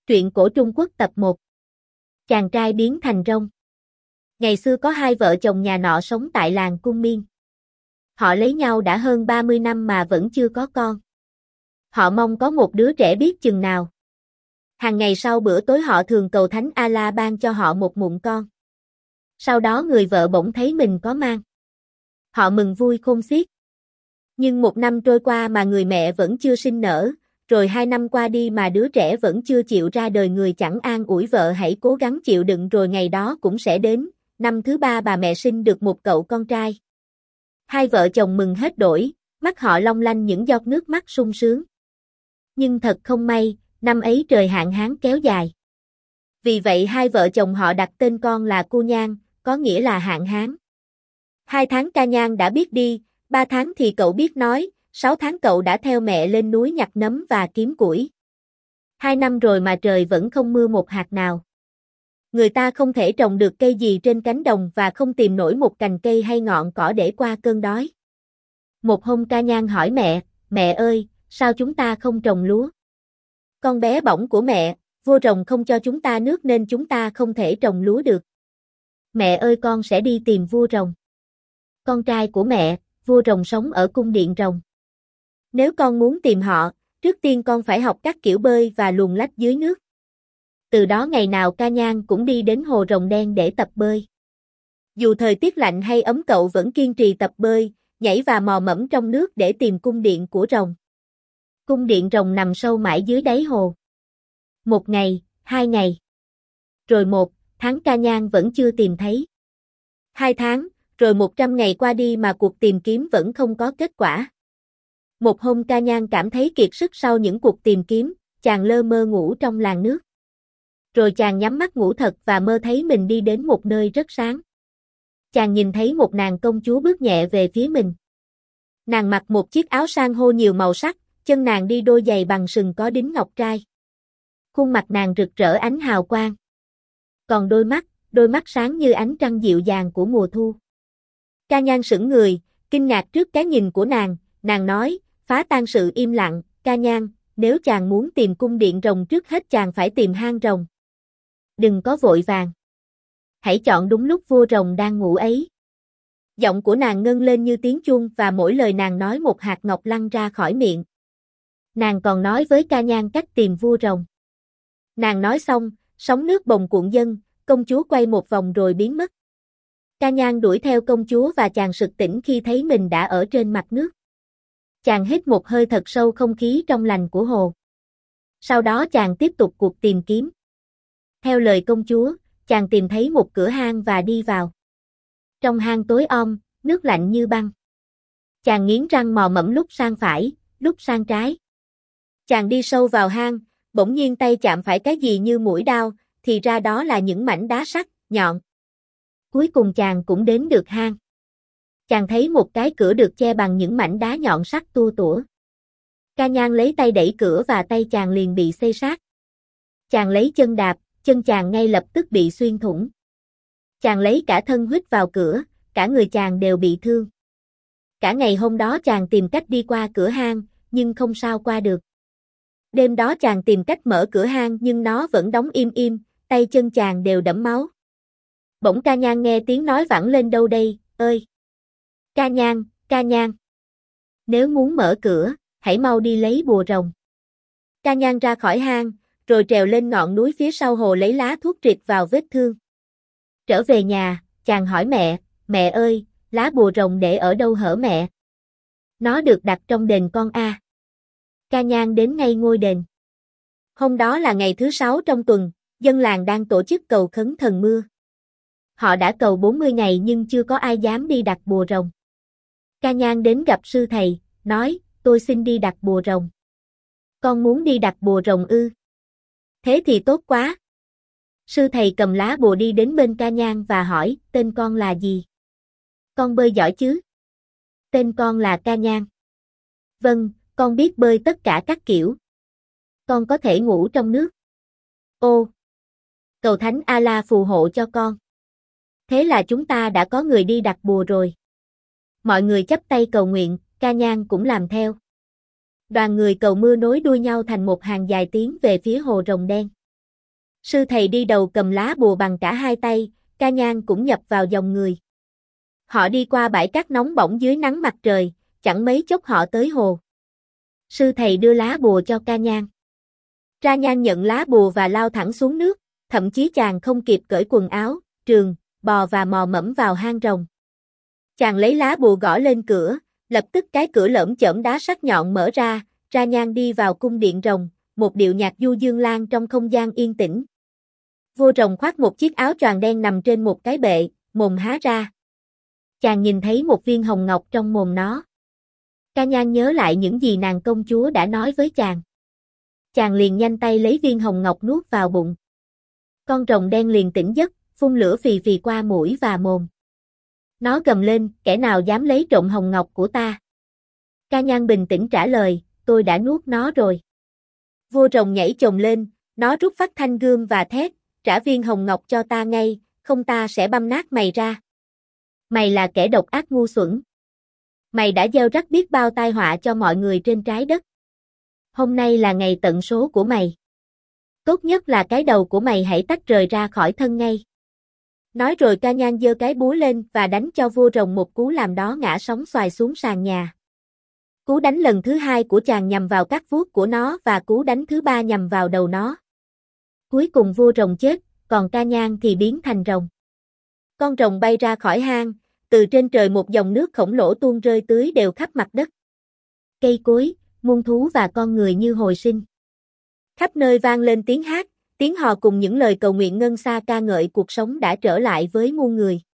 Truyện cổ Trung Quốc tập 1. Chàng trai biến thành rông. Ngày xưa có hai vợ chồng nhà nọ sống tại làng Cung Miên. Họ lấy nhau đã hơn 30 năm mà vẫn chưa có con. Họ mong có một đứa trẻ biết chừng nào. Hàng ngày sau bữa tối họ thường cầu Thánh A-la ban cho họ một mụn con. Sau đó người vợ bỗng thấy mình có mang. Họ mừng vui khôn xiết. Nhưng một năm trôi qua mà người mẹ vẫn chưa sinh nở. Rồi 2 năm qua đi mà đứa trẻ vẫn chưa chịu ra đời, người chẳng an ủi vợ hãy cố gắng chịu đựng rồi ngày đó cũng sẽ đến. Năm thứ 3 bà mẹ sinh được một cậu con trai. Hai vợ chồng mừng hết đổi, mắt họ long lanh những giọt nước mắt sung sướng. Nhưng thật không may, năm ấy trời hạn hán kéo dài. Vì vậy hai vợ chồng họ đặt tên con là Cu Nhan, có nghĩa là hạn hán. 2 tháng Ca Nhan đã biết đi, 3 tháng thì cậu biết nói. 6 tháng cậu đã theo mẹ lên núi nhặt nấm và kiếm củi. 2 năm rồi mà trời vẫn không mưa một hạt nào. Người ta không thể trồng được cây gì trên cánh đồng và không tìm nổi một cành cây hay ngọn cỏ để qua cơn đói. Một hôm Ca Nhan hỏi mẹ ơi, sao chúng ta không trồng lúa? Con bé bỏng của mẹ, vua rồng không cho chúng ta nước nên chúng ta không thể trồng lúa được. Mẹ ơi, con sẽ đi tìm vua rồng. Con trai của mẹ, vua rồng sống ở cung điện rồng. Nếu con muốn tìm họ, trước tiên con phải học các kiểu bơi và luồn lách dưới nước. Từ đó ngày nào Ca Nhan cũng đi đến hồ rồng đen để tập bơi. Dù thời tiết lạnh hay ấm cậu vẫn kiên trì tập bơi, nhảy và mò mẫm trong nước để tìm cung điện của rồng. Cung điện rồng nằm sâu mãi dưới đáy hồ. 1 ngày, 2 ngày. Rồi 1 tháng Ca Nhan vẫn chưa tìm thấy. 2 tháng, rồi 100 ngày qua đi mà cuộc tìm kiếm vẫn không có kết quả. Một hôm Ca Nhan cảm thấy kiệt sức sau những cuộc tìm kiếm, chàng lơ mơ ngủ trong làn nước. Rồi chàng nhắm mắt ngủ thật và mơ thấy mình đi đến một nơi rất sáng. Chàng nhìn thấy một nàng công chúa bước nhẹ về phía mình. Nàng mặc một chiếc áo san hô nhiều màu sắc, chân nàng đi đôi giày bằng sừng có đính ngọc trai. Khuôn mặt nàng rực rỡ ánh hào quang. Còn đôi mắt sáng như ánh trăng dịu dàng của mùa thu. Ca Nhan sững người, kinh ngạc trước cái nhìn của nàng nói, phá tan sự im lặng, Ca Nhan, nếu chàng muốn tìm cung điện rồng trước hết chàng phải tìm hang rồng. Đừng có vội vàng. Hãy chọn đúng lúc vua rồng đang ngủ ấy. Giọng của nàng ngân lên như tiếng chuông và mỗi lời nàng nói một hạt ngọc lăn ra khỏi miệng. Nàng còn nói với Ca Nhan cách tìm vua rồng. Nàng nói xong, sóng nước bồng cuộn dâng, công chúa quay một vòng rồi biến mất. Ca Nhan đuổi theo công chúa và chàng sực tỉnh khi thấy mình đã ở trên mặt nước. Chàng hít một hơi thật sâu không khí trong lành của hồ. Sau đó chàng tiếp tục cuộc tìm kiếm. Theo lời công chúa, chàng tìm thấy một cửa hang và đi vào. Trong hang tối om, nước lạnh như băng. Chàng nghiến răng mò mẫm lúc sang phải, lúc sang trái. Chàng đi sâu vào hang, bỗng nhiên tay chạm phải cái gì như mũi đao, thì ra đó là những mảnh đá sắt, nhọn. Cuối cùng chàng cũng đến được hang. Chàng thấy một cái cửa được che bằng những mảnh đá nhọn sắc tua tủa. Ca Nhan lấy tay đẩy cửa và tay chàng liền bị xê xát. Chàng lấy chân đạp, chân chàng ngay lập tức bị xuyên thủng. Chàng lấy cả thân huýt vào cửa, cả người chàng đều bị thương. Cả ngày hôm đó chàng tìm cách đi qua cửa hang, nhưng không sao qua được. Đêm đó chàng tìm cách mở cửa hang nhưng nó vẫn đóng im, tay chân chàng đều đẫm máu. Bỗng Ca Nhan nghe tiếng nói vẳng lên, đâu đây, ơi! Ca Nhan! Nếu muốn mở cửa, hãy mau đi lấy bùa rồng. Ca Nhan ra khỏi hang, rồi trèo lên ngọn núi phía sau hồ lấy lá thuốc trịt vào vết thương. Trở về nhà, chàng hỏi mẹ ơi, lá bùa rồng để ở đâu hở mẹ? Nó được đặt trong đền con a. Ca Nhan đến ngay ngôi đền. Hôm đó là ngày thứ 6 trong tuần, dân làng đang tổ chức cầu khấn thần mưa. Họ đã cầu 40 ngày nhưng chưa có ai dám đi đặt bùa rồng. Ca Nhan đến gặp sư thầy, nói, tôi xin đi đặt bùa rồng. Con muốn đi đặt bùa rồng ư? Thế thì tốt quá. Sư thầy cầm lá bùa đi đến bên Ca Nhan và hỏi, tên con là gì? Con bơi giỏi chứ? Tên con là Ca Nhan. Vâng, con biết bơi tất cả các kiểu. Con có thể ngủ trong nước. Ô! Cầu Thánh A-la phù hộ cho con. Thế là chúng ta đã có người đi đặt bùa rồi. Mọi người chắp tay cầu nguyện, Ca Nhan cũng làm theo. Đoàn người cầu mưa nối đuôi nhau thành một hàng dài tiến về phía hồ rồng đen. Sư thầy đi đầu cầm lá bùa bằng cả hai tay, Ca Nhan cũng nhập vào dòng người. Họ đi qua bãi cát nóng bỏng dưới nắng mặt trời, chẳng mấy chốc họ tới hồ. Sư thầy đưa lá bùa cho Ca Nhan. Ca Nhan nhận lá bùa và lao thẳng xuống nước, thậm chí chàng không kịp cởi quần áo, trường, bò và mò mẫm vào hang rồng. Chàng lấy lá bùa gõ lên cửa, lập tức cái cửa lởm chởm đá sắc nhọn mở ra, Ca Nhan đi vào cung điện rồng, một điệu nhạc du dương lan trong không gian yên tĩnh. Vua rồng khoác một chiếc áo choàng đen nằm trên một cái bệ, mồm há ra. Chàng nhìn thấy một viên hồng ngọc trong mồm nó. Ca Nhan nhớ lại những gì nàng công chúa đã nói với chàng. Chàng liền nhanh tay lấy viên hồng ngọc nuốt vào bụng. Con rồng đen liền tỉnh giấc, phun lửa phì phì qua mũi và mồm. Nó gầm lên, kẻ nào dám lấy trộm hồng ngọc của ta? Ca Nhan bình tĩnh trả lời, tôi đã nuốt nó rồi. Vua rồng nhảy chồm lên, nó rút phát thanh gươm và thét, trả viên hồng ngọc cho ta ngay, không ta sẽ băm nát mày ra. Mày là kẻ độc ác ngu xuẩn. Mày đã gieo rắc biết bao tai họa cho mọi người trên trái đất. Hôm nay là ngày tận số của mày. Tốt nhất là cái đầu của mày hãy tách rời ra khỏi thân ngay. Nói rồi Ca Nhan giơ cái búa lên và đánh cho vua rồng một cú làm đó ngã sóng xoài xuống sàn nhà. Cú đánh lần thứ hai của chàng nhằm vào các vuốt của nó và cú đánh thứ ba nhằm vào đầu nó. Cuối cùng vua rồng chết, còn Ca Nhan thì biến thành rồng. Con rồng bay ra khỏi hang, từ trên trời một dòng nước khổng lồ tuôn rơi tưới đều khắp mặt đất. Cây cối, muôn thú và con người như hồi sinh. Khắp nơi vang lên tiếng hát, tiếng hò cùng những lời cầu nguyện ngân xa ca ngợi cuộc sống đã trở lại với muôn người.